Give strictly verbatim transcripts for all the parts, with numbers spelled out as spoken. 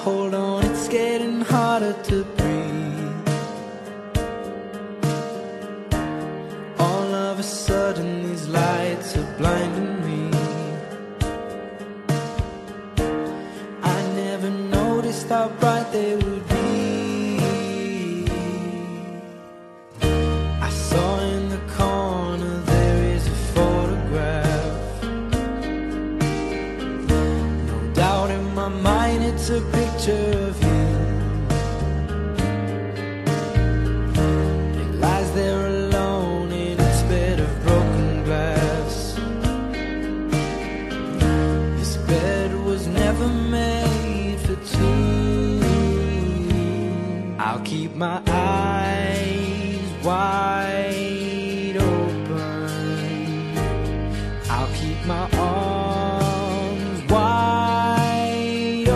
hold on, it's getting harder to breathe. All of a sudden these lights are blinding me. I never noticed how bright they would be. I saw in the corner there is a photograph. No doubt in my mind it's a picture of you. It lies there alone in its bed of broken glass. This bed was never made for two. I'll keep my eyes wide open. I'll keep my arms wide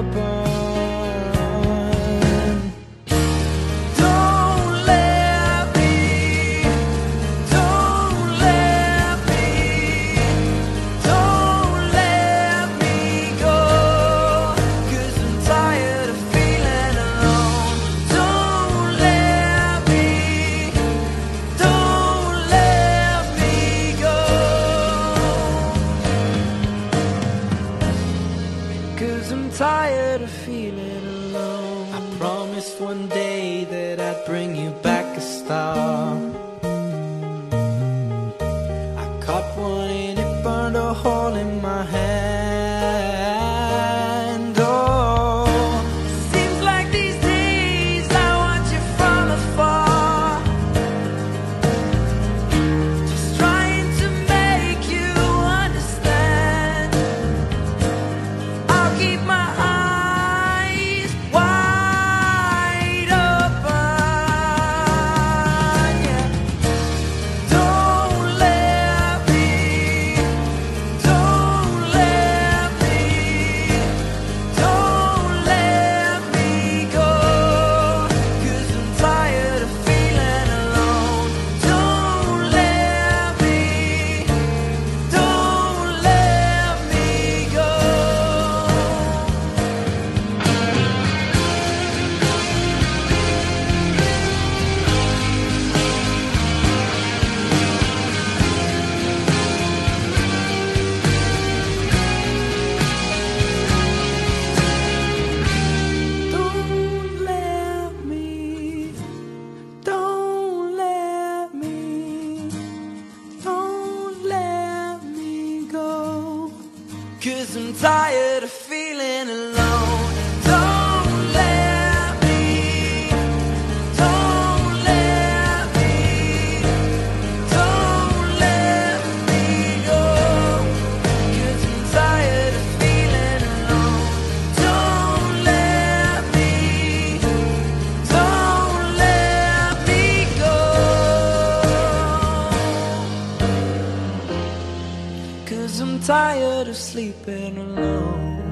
open. Don't let me, don't let me, don't let me go. 'Cause I'm tired of feeling alone. Don't let me, don't let me go. 'Cause I'm tired of feeling alone. I promised one day that I'd bring you back a star. I caught one and it burned a hole in my hand. Oh, seems like these days I watch you from afar, just trying to make you understand. I'll keep my eyes wide open, yeah. Don't let me, don't let me, don't let me go. 'Cause I'm tired of feeling alone. Don't let me, don't let me go. Don't let me, don't let me, don't let me go. 'Cause I'm tired of feeling alone. Don't let me, don't let me, don't let me go. 'Cause I'm tired of feeling alone. Don't let me, don't let me go. 'Cause I'm tired of sleeping alone.